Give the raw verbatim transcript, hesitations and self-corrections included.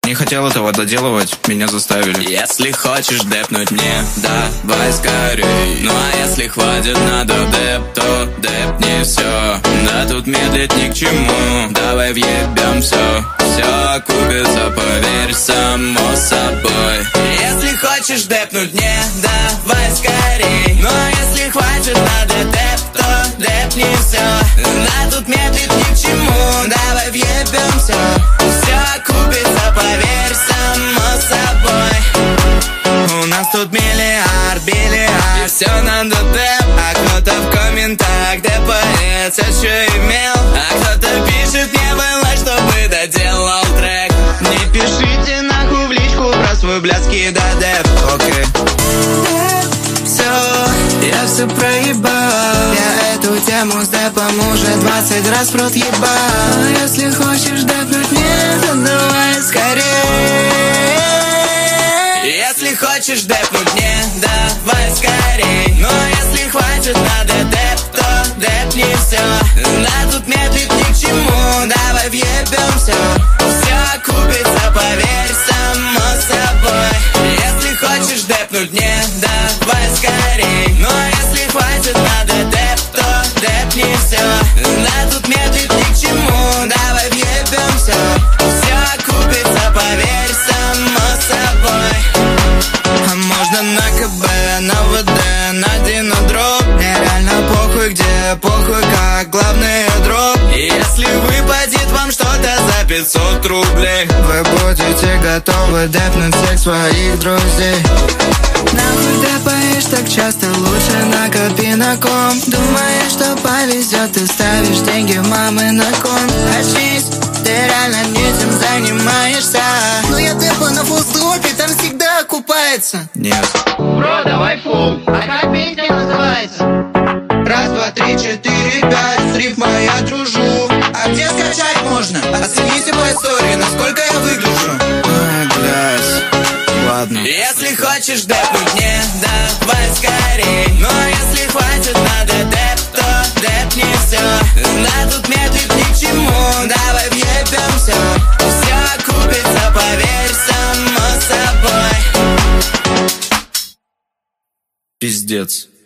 Не хотел этого доделывать, меня заставили. Если хочешь депнуть мне, давай скорей. Ну а если хватит надо деп, то депни все. Да тут медлить ни к чему, давай въебем все. Все окупится, поверь, само собой. Если хочешь депнуть мне, давай скорей. Ну а если хватит надо деп, то депни все. Да тут медлить ни к чему, давай въебем все. Все окупится, поверь, само собой. У нас тут миллиард, бильярд, и все надо деп. А кто-то в комментах депает, все, что имел. А кто-то пишет, не было, чтобы доделал трек. Не пишите нахуй в личку про свой блядский да деп. Окей. Все, я все проебал. Я эту тему с депом уже двадцать раз в рот ебал. Если хочешь депнуть мне, то давай скорее. Если хочешь депнуть мне, давай скорей. Но если хватит надо деп, то депни все. Да тут медлить ни к чему, давай въебем все. Все окупится, поверь, само собой. Если хочешь депнуть мне, давай скорей. Но если хватит надо деп, то депни все. Да тут медлить ни к чему, давай въебем все. Все окупится, поверь, само собой. А можно на КБ, на ВД, на динодроп. Мне реально похуй где, похуй как, главное дроп. И если выпадет вам что-то за пятьсот рублей, вы будете готовы депнуть всех своих друзей. Нахуй депаешь так часто, лучше накопи на комп. Думаешь, что повезет, ты ставишь деньги мамы на конт. Очнись, ты реально не этим занимаешься. Но я депаю на фулстопе, там всегда окупается. Нет. Бро, давай фул, а как песня называется? Раз, два, три, четыре, пять, с рифмой я дружу. А где скачать можно? Оцените по истории, насколько я выгляжу. Ай, блядь. Ладно. Если хочешь депнуть мне, давай скорей. Но если хватит надо деп, то депни все. Да тут медлить ни к чему, давай въебем все. Все окупится, поверь, само собой. Пиздец.